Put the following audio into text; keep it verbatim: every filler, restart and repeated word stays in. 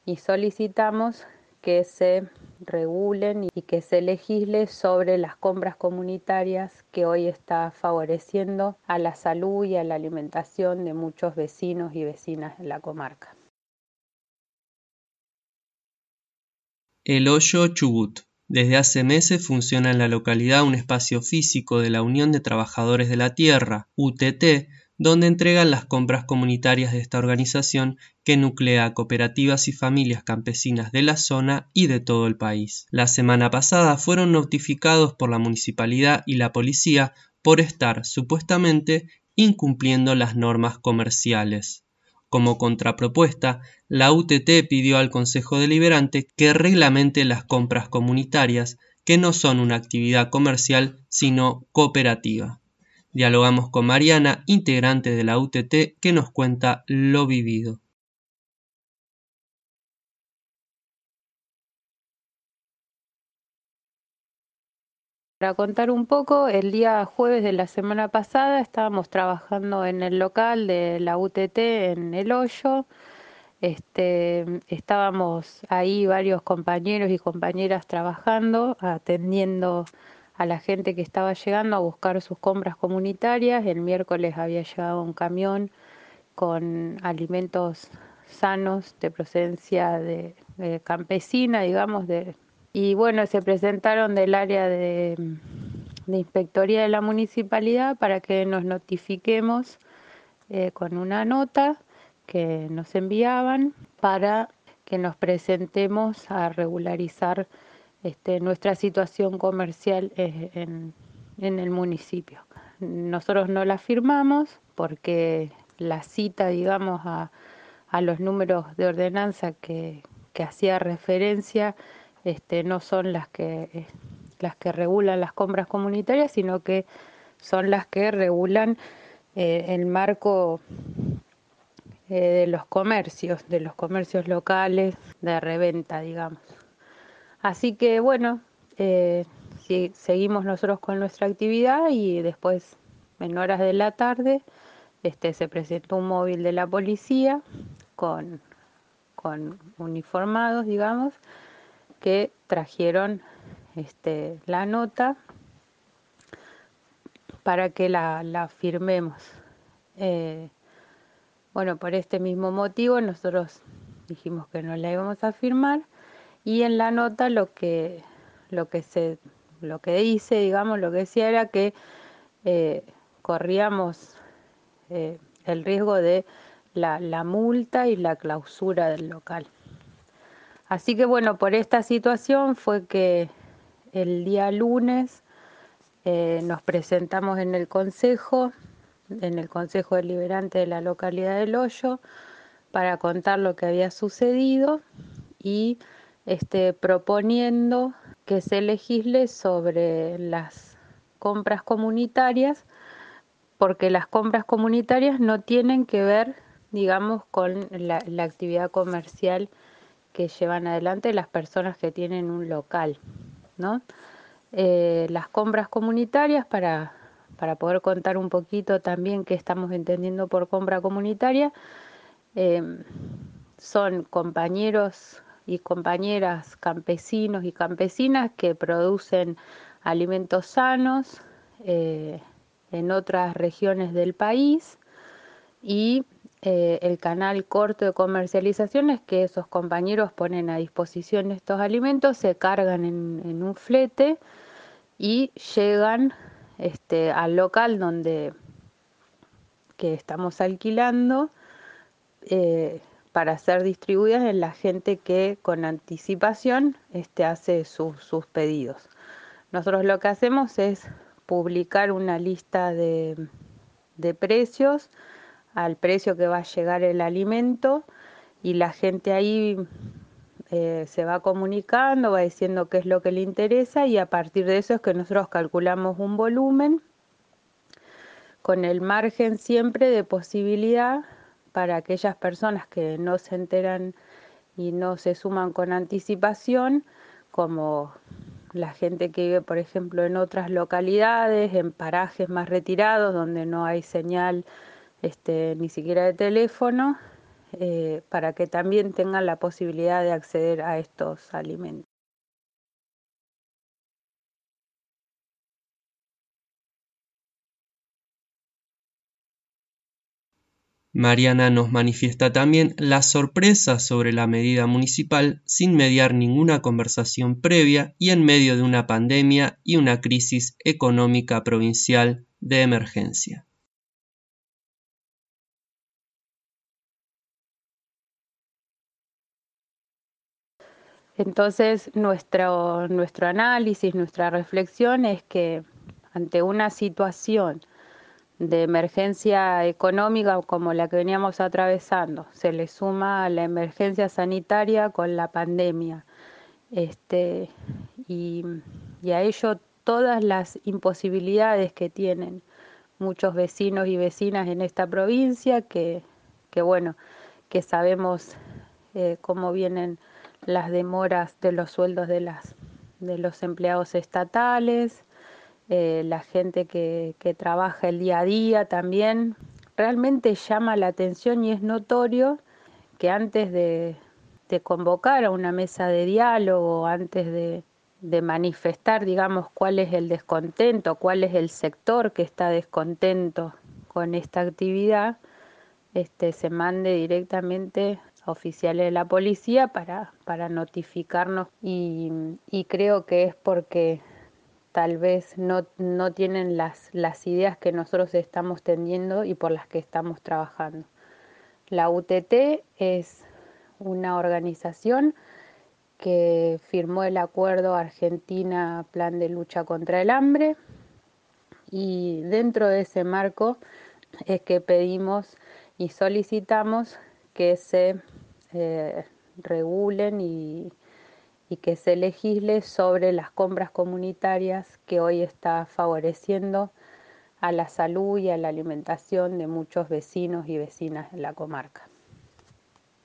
y solicitamos que se regulen y que se legisle sobre las compras comunitarias que hoy está favoreciendo a la salud y a la alimentación de muchos vecinos y vecinas de la comarca. El Hoyo Chubut. Desde hace meses funciona en la localidad un espacio físico de la Unión de Trabajadores de la Tierra, U T T, donde entregan las compras comunitarias de esta organización que nuclea a cooperativas y familias campesinas de la zona y de todo el país. La semana pasada fueron notificados por la municipalidad y la policía por estar, supuestamente, incumpliendo las normas comerciales. Como contrapropuesta, la U T T pidió al Consejo Deliberante que reglamente las compras comunitarias, que no son una actividad comercial, sino cooperativa. Dialogamos con Mariana, integrante de la U T T, que nos cuenta lo vivido. Para contar un poco, el día jueves de la semana pasada estábamos trabajando en el local de la U T T en El Hoyo. Este, estábamos ahí varios compañeros y compañeras trabajando, atendiendo a la gente que estaba llegando a buscar sus compras comunitarias. El miércoles había llegado un camión con alimentos sanos de procedencia de, de campesina, digamos, de, y bueno, se presentaron del área de, de inspectoría de la municipalidad para que nos notifiquemos eh, con una nota que nos enviaban para que nos presentemos a regularizar este, nuestra situación comercial eh, en, en el municipio. Nosotros no la firmamos porque la cita, digamos, a, a los números de ordenanza que, que hacía referencia este, no son las que, eh, las que regulan las compras comunitarias, sino que son las que regulan eh, el marco eh, de los comercios, de los comercios locales, de reventa, digamos. Así que bueno, eh, si, seguimos nosotros con nuestra actividad y después, en horas de la tarde, este, se presentó un móvil de la policía con, con uniformados, digamos, que trajeron este, la nota para que la, la firmemos. Eh, bueno, por este mismo motivo nosotros dijimos que no la íbamos a firmar y en la nota lo que, lo que, se, lo que dice, digamos, lo que decía era que eh, corríamos eh, el riesgo de la, la multa y la clausura del local. Así que bueno, por esta situación fue que el día lunes eh, nos presentamos en el consejo, en el consejo deliberante de la localidad del Hoyo, para contar lo que había sucedido y este, proponiendo que se legisle sobre las compras comunitarias, porque las compras comunitarias no tienen que ver, digamos, con la, la actividad comercial que llevan adelante las personas que tienen un local, ¿no? Eh, las compras comunitarias, para, para poder contar un poquito también qué estamos entendiendo por compra comunitaria, eh, son compañeros y compañeras campesinos y campesinas que producen alimentos sanos eh, en otras regiones del país y eh, el canal corto de comercialización es que esos compañeros ponen a disposición estos alimentos, se cargan en, en un flete y llegan este, al local donde que estamos alquilando eh, para ser distribuidas en la gente que con anticipación este, hace su, sus pedidos. Nosotros lo que hacemos es publicar una lista de, de precios al precio que va a llegar el alimento y la gente ahí eh, se va comunicando, va diciendo qué es lo que le interesa y a partir de eso es que nosotros calculamos un volumen con el margen siempre de posibilidad para aquellas personas que no se enteran y no se suman con anticipación, como la gente que vive, por ejemplo, en otras localidades, en parajes más retirados donde no hay señal este, ni siquiera de teléfono, eh, para que también tengan la posibilidad de acceder a estos alimentos. Mariana nos manifiesta también la sorpresa sobre la medida municipal sin mediar ninguna conversación previa y en medio de una pandemia y una crisis económica provincial de emergencia. Entonces, nuestro, nuestro análisis, nuestra reflexión es que ante una situación de emergencia económica como la que veníamos atravesando, se le suma la emergencia sanitaria con la pandemia, este, y, y a ello todas las imposibilidades que tienen muchos vecinos y vecinas en esta provincia, que, que bueno, que sabemos eh, cómo vienen las demoras de los sueldos de, las, de los empleados estatales, eh, la gente que, que trabaja el día a día también. Realmente llama la atención y es notorio que antes de, de convocar a una mesa de diálogo, antes de, de manifestar, digamos, cuál es el descontento, cuál es el sector que está descontento con esta actividad, este, se mande directamente a oficiales de la policía para, para notificarnos y, y creo que es porque tal vez no, no tienen las, las ideas que nosotros estamos teniendo y por las que estamos trabajando. La U T T es una organización que firmó el acuerdo Argentina Plan de Lucha contra el Hambre y dentro de ese marco es que pedimos y solicitamos que se eh, regulen y, y que se legisle sobre las compras comunitarias que hoy está favoreciendo a la salud y a la alimentación de muchos vecinos y vecinas en la comarca.